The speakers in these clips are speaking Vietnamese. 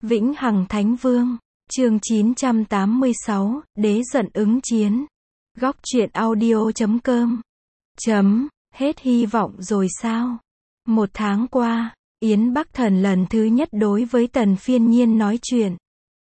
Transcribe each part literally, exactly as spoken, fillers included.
Vĩnh Hằng Thánh Vương, chương chín trăm tám mươi sáu, Đế giận ứng chiến. Góc truyện audio chấm com. Chấm, hết hy vọng rồi sao? Một tháng qua, Yến Bắc Thần lần thứ nhất đối với Tần Phiên Nhiên nói chuyện.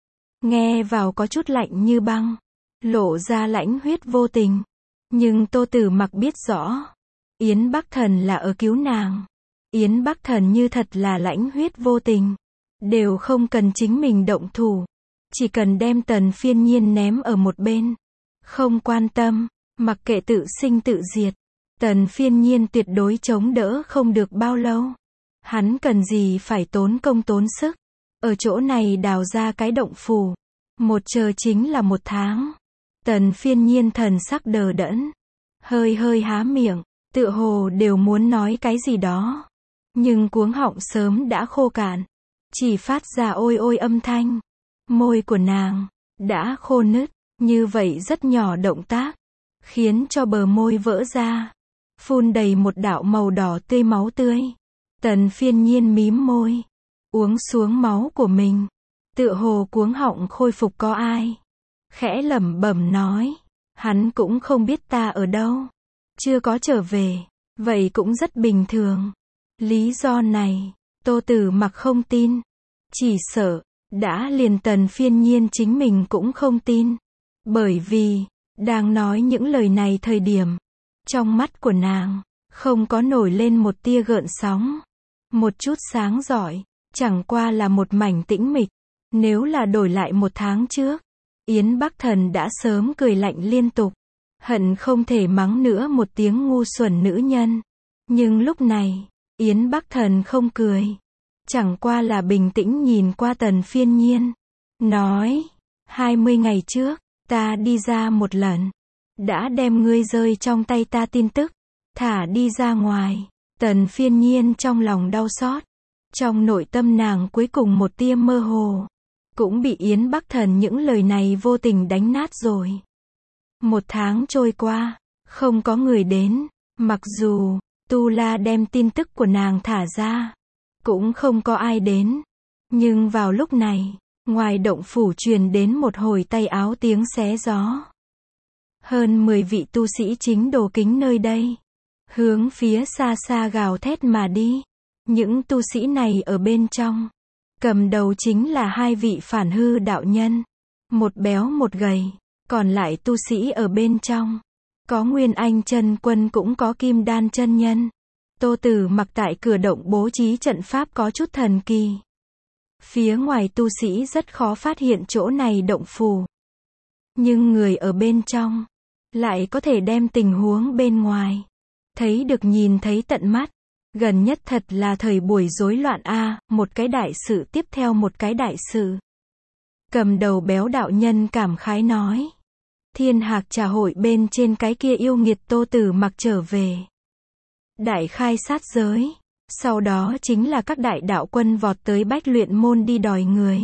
Nghe vào có chút lạnh như băng, lộ ra lãnh huyết vô tình. Nhưng Tô Tử Mặc biết rõ, Yến Bắc Thần là ở cứu nàng. Yến Bắc Thần như thật là lãnh huyết vô tình, đều không cần chính mình động thủ, chỉ cần đem Tần Phiên Nhiên ném ở một bên. Không quan tâm, mặc kệ tự sinh tự diệt, Tần Phiên Nhiên tuyệt đối chống đỡ không được bao lâu. Hắn cần gì phải tốn công tốn sức, ở chỗ này đào ra cái động phủ. Một chờ chính là một tháng. Tần Phiên Nhiên thần sắc đờ đẫn, hơi hơi há miệng, tựa hồ đều muốn nói cái gì đó. Nhưng cuống họng sớm đã khô cạn, chỉ phát ra ôi ôi âm thanh. Môi của nàng đã khô nứt, như vậy rất nhỏ động tác, khiến cho bờ môi vỡ ra, phun đầy một đạo màu đỏ tươi máu tươi. Tần Phiên Nhiên mím môi, uống xuống máu của mình, tựa hồ cuống họng khôi phục có ai. Khẽ lẩm bẩm nói, hắn cũng không biết ta ở đâu, chưa có trở về, vậy cũng rất bình thường. Lý do này, Tô Tử Mặc không tin, chỉ sợ, đã liền Tần Phiên Nhiên chính mình cũng không tin. Bởi vì, đang nói những lời này thời điểm, trong mắt của nàng, không có nổi lên một tia gợn sóng, một chút sáng rọi, chẳng qua là một mảnh tĩnh mịch. Nếu là đổi lại một tháng trước, Yến Bắc Thần đã sớm cười lạnh liên tục, hận không thể mắng nữa một tiếng ngu xuẩn nữ nhân. Nhưng lúc này, Yến Bắc Thần không cười, chẳng qua là bình tĩnh nhìn qua Tần Phiên Nhiên, nói, hai mươi ngày trước, ta đi ra một lần, đã đem ngươi rơi trong tay ta tin tức, thả đi ra ngoài. Tần Phiên Nhiên trong lòng đau xót, trong nội tâm nàng cuối cùng một tia mơ hồ, cũng bị Yến Bắc Thần những lời này vô tình đánh nát rồi. Một tháng trôi qua, không có người đến, mặc dù Tu La đem tin tức của nàng thả ra, cũng không có ai đến. Nhưng vào lúc này, ngoài động phủ truyền đến một hồi tay áo tiếng xé gió. Hơn mười vị tu sĩ chính đồ kính nơi đây, hướng phía xa xa gào thét mà đi. Những tu sĩ này ở bên trong, cầm đầu chính là hai vị phản hư đạo nhân, một béo một gầy. Còn lại tu sĩ ở bên trong, có Nguyên Anh chân quân cũng có Kim Đan chân nhân. Tô Tử Mặc tại cửa động bố trí trận pháp có chút thần kỳ. Phía ngoài tu sĩ rất khó phát hiện chỗ này động phủ, nhưng người ở bên trong lại có thể đem tình huống bên ngoài thấy được, nhìn thấy tận mắt. Gần nhất thật là thời buổi rối loạn a, à, một cái đại sự tiếp theo một cái đại sự. Cầm đầu béo đạo nhân cảm khái nói, Thiên Hạc Trà hội bên trên cái kia yêu nghiệt Tô Tử Mặc trở về, đại khai sát giới. Sau đó chính là các đại đạo quân vọt tới Bách Luyện môn đi đòi người.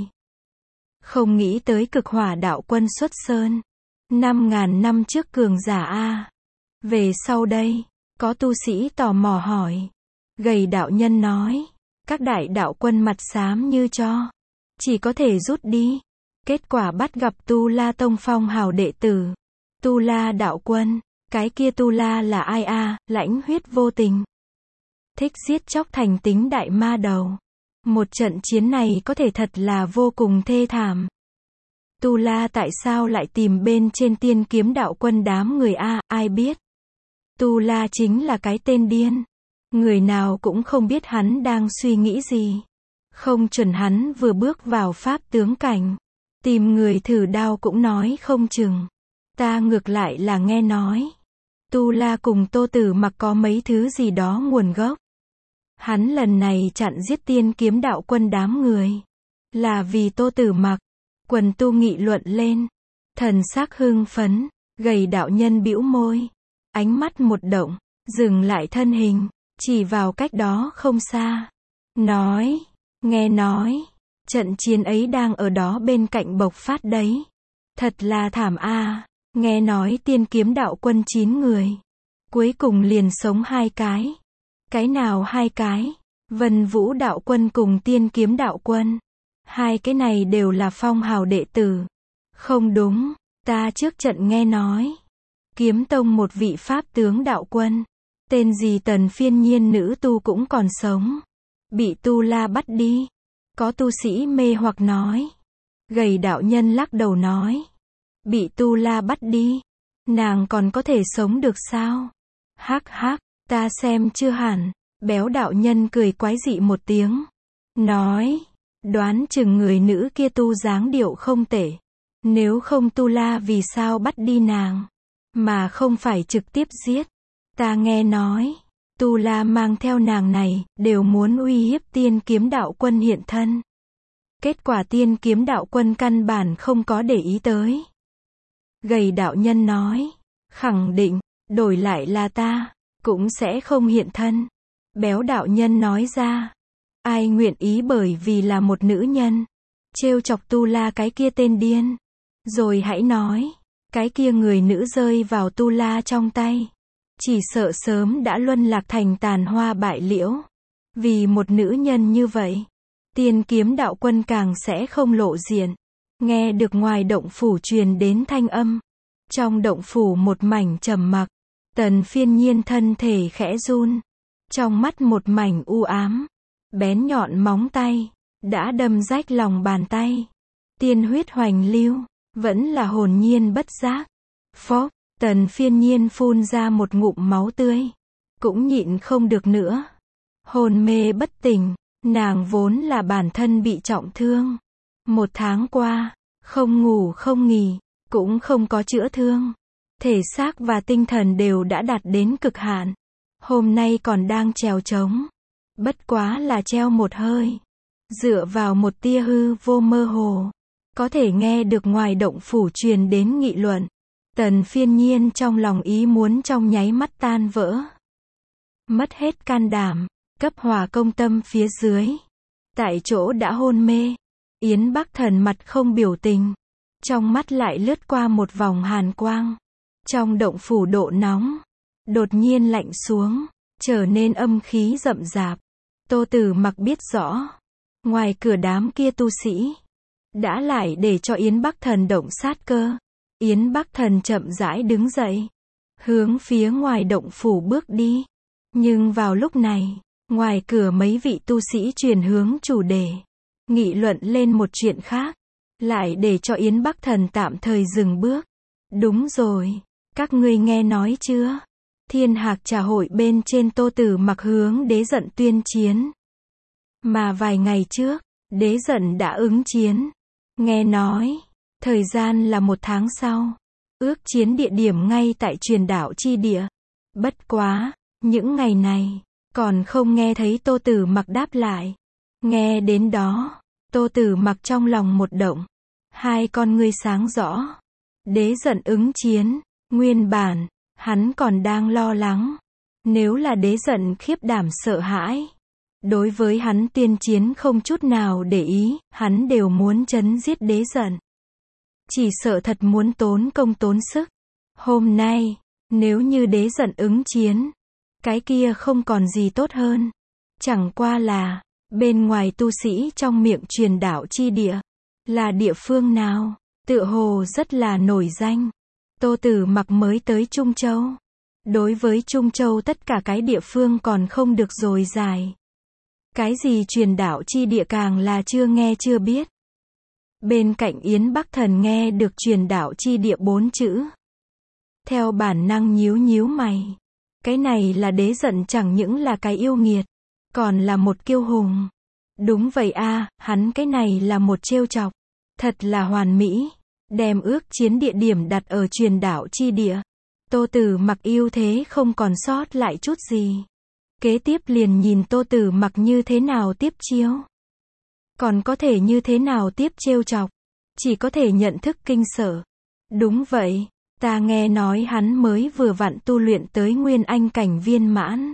Không nghĩ tới Cực Hỏa đạo quân xuất sơn, năm ngàn năm trước cường giả a. Về sau đây, có tu sĩ tò mò hỏi. Gầy đạo nhân nói, các đại đạo quân mặt xám như tro, chỉ có thể rút đi. Kết quả bắt gặp Tu La tông phong hào đệ tử, Tu La đạo quân. Cái kia Tu La là ai a? À, lãnh huyết vô tình, thích giết chóc thành tính đại ma đầu. Một trận chiến này có thể thật là vô cùng thê thảm. Tu La tại sao lại tìm bên trên Tiên Kiếm đạo quân đám người a? À, ai biết? Tu La chính là cái tên điên, người nào cũng không biết hắn đang suy nghĩ gì. Không chuẩn hắn vừa bước vào pháp tướng cảnh, tìm người thử đao cũng nói không chừng. Ta ngược lại là nghe nói, Tu La cùng Tô Tử Mặc có mấy thứ gì đó nguồn gốc. Hắn lần này chặn giết Tiên Kiếm đạo quân đám người, là vì Tô Tử Mặc. Quần tu nghị luận lên, thần sắc hưng phấn. Gầy đạo nhân bĩu môi, ánh mắt một động, dừng lại thân hình, chỉ vào cách đó không xa, nói, nghe nói, trận chiến ấy đang ở đó bên cạnh bộc phát đấy. Thật là thảm a. À. Nghe nói Tiên Kiếm đạo quân chín người, cuối cùng liền sống hai cái. Cái nào hai cái? Vân Vũ đạo quân cùng Tiên Kiếm đạo quân. Hai cái này đều là phong hào đệ tử. Không đúng, ta trước trận nghe nói. Kiếm tông một vị pháp tướng đạo quân. Tên gì Tần Phiên Nhiên nữ tu cũng còn sống. Bị Tu La bắt đi. Có tu sĩ mê hoặc nói. Gầy đạo nhân lắc đầu nói. Bị Tu La bắt đi. Nàng còn có thể sống được sao? Hắc hắc, ta xem chưa hẳn. Béo đạo nhân cười quái dị một tiếng. Nói. Đoán chừng người nữ kia tu dáng điệu không tệ. Nếu không Tu La vì sao bắt đi nàng? Mà không phải trực tiếp giết. Ta nghe nói. Tu La mang theo nàng này, đều muốn uy hiếp Tiên Kiếm Đạo Quân hiện thân. Kết quả Tiên Kiếm Đạo Quân căn bản không có để ý tới. Gầy đạo nhân nói. Khẳng định, đổi lại là ta, cũng sẽ không hiện thân. Béo đạo nhân nói ra. Ai nguyện ý bởi vì là một nữ nhân. Trêu chọc Tu La cái kia tên điên. Rồi hãy nói. Cái kia người nữ rơi vào Tu La trong tay. Chỉ sợ sớm đã luân lạc thành tàn hoa bại liễu. Vì một nữ nhân như vậy. Tiên Kiếm Đạo Quân càng sẽ không lộ diện. Nghe được ngoài động phủ truyền đến thanh âm. Trong động phủ một mảnh trầm mặc. Tần Phiên Nhiên thân thể khẽ run. Trong mắt một mảnh u ám. Bén nhọn móng tay. Đã đâm rách lòng bàn tay. Tiên huyết hoành lưu. Vẫn là hồn nhiên bất giác. Phốc. Tần Phiên Nhiên phun ra một ngụm máu tươi. Cũng nhịn không được nữa. Hồn mê bất tỉnh. Nàng vốn là bản thân bị trọng thương. Một tháng qua. Không ngủ không nghỉ. Cũng không có chữa thương. Thể xác và tinh thần đều đã đạt đến cực hạn. Hôm nay còn đang trèo trống. Bất quá là treo một hơi. Dựa vào một tia hư vô mơ hồ. Có thể nghe được ngoài động phủ truyền đến nghị luận. Tần Phiên Nhiên trong lòng ý muốn trong nháy mắt tan vỡ. Mất hết can đảm. Cấp hỏa công tâm phía dưới. Tại chỗ đã hôn mê. Yến Bắc Thần mặt không biểu tình. Trong mắt lại lướt qua một vòng hàn quang. Trong động phủ độ nóng. Đột nhiên lạnh xuống. Trở nên âm khí rậm rạp. Tô Tử Mặc biết rõ. Ngoài cửa đám kia tu sĩ. Đã lại để cho Yến Bắc Thần động sát cơ. Yến Bắc Thần chậm rãi đứng dậy. Hướng phía ngoài động phủ bước đi. Nhưng vào lúc này. Ngoài cửa mấy vị tu sĩ chuyển hướng chủ đề. Nghị luận lên một chuyện khác. Lại để cho Yến Bắc Thần tạm thời dừng bước. Đúng rồi. Các ngươi nghe nói chưa? Thiên Hạc Trà hội bên trên Tô Tử Mặc hướng Đế Dận tuyên chiến. Mà vài ngày trước. Đế Dận đã ứng chiến. Nghe nói. Thời gian là một tháng sau. Ước chiến địa điểm ngay tại Truyền Đảo chi địa. Bất quá. Những ngày này. Còn không nghe thấy Tô Tử Mặc đáp lại. Nghe đến đó. Tô Tử Mặc trong lòng một động. Hai con ngươi sáng rõ. Đế Dận ứng chiến. Nguyên bản. Hắn còn đang lo lắng. Nếu là Đế Dận khiếp đảm sợ hãi. Đối với hắn tuyên chiến không chút nào để ý. Hắn đều muốn chấn giết Đế Dận. Chỉ sợ thật muốn tốn công tốn sức. Hôm nay. Nếu như Đế Dận ứng chiến. Cái kia không còn gì tốt hơn. Chẳng qua là. Bên ngoài tu sĩ trong miệng Truyền Đảo chi địa. Là địa phương nào? Tựa hồ rất là nổi danh. Tô Tử Mặc mới tới Trung Châu. Đối với Trung Châu tất cả cái địa phương còn không được dồi dài. Cái gì Truyền Đảo chi địa càng là chưa nghe chưa biết. Bên cạnh Yến Bắc Thần nghe được Truyền Đảo chi địa bốn chữ. Theo bản năng nhíu nhíu mày. Cái này là Đế Dận chẳng những là cái yêu nghiệt. Còn là một kiêu hùng. Đúng vậy a, hắn cái này là một trêu chọc. Thật là hoàn mỹ. Đem ước chiến địa điểm đặt ở Truyền Đảo chi địa. Tô Tử Mặc ưu thế không còn sót lại chút gì. Kế tiếp liền nhìn Tô Tử Mặc như thế nào tiếp chiêu. Còn có thể như thế nào tiếp trêu chọc. Chỉ có thể nhận thức kinh sợ. Đúng vậy. Ta nghe nói hắn mới vừa vặn tu luyện tới Nguyên Anh cảnh viên mãn.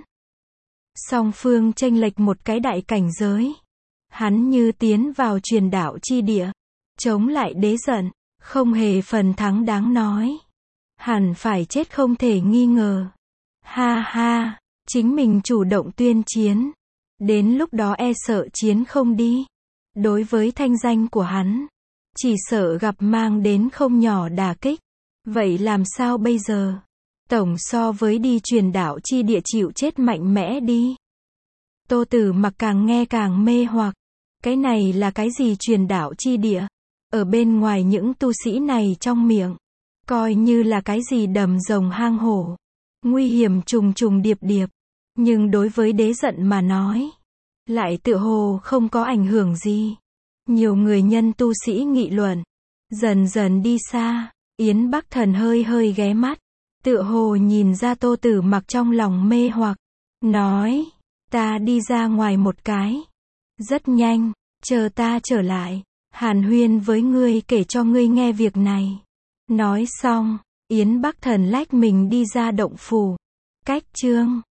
Song phương chênh lệch một cái đại cảnh giới. Hắn như tiến vào Truyền Đảo chi địa. Chống lại Đế Dận. Không hề phần thắng đáng nói. Hẳn phải chết không thể nghi ngờ. Ha ha. Chính mình chủ động tuyên chiến. Đến lúc đó e sợ chiến không đi. Đối với thanh danh của hắn, chỉ sợ gặp mang đến không nhỏ đả kích. Vậy làm sao bây giờ? Tổng so với đi truyền đạo chi địa chịu chết mạnh mẽ đi. Tô Tử Mặc càng nghe càng mê hoặc. Cái này là cái gì truyền đạo chi địa? Ở bên ngoài những tu sĩ này trong miệng, coi như là cái gì đầm rồng hang hổ. Nguy hiểm trùng trùng điệp điệp. Nhưng đối với Đế Dận mà nói, lại tựa hồ không có ảnh hưởng gì. Nhiều người nhân tu sĩ nghị luận. Dần dần đi xa, Yến Bắc Thần hơi hơi ghé mắt. Tựa hồ nhìn ra Tô Tử Mặc trong lòng mê hoặc. Nói, ta đi ra ngoài một cái. Rất nhanh, chờ ta trở lại. Hàn huyên với ngươi kể cho ngươi nghe việc này. Nói xong, Yến Bắc Thần lách mình đi ra động phủ. Cách chương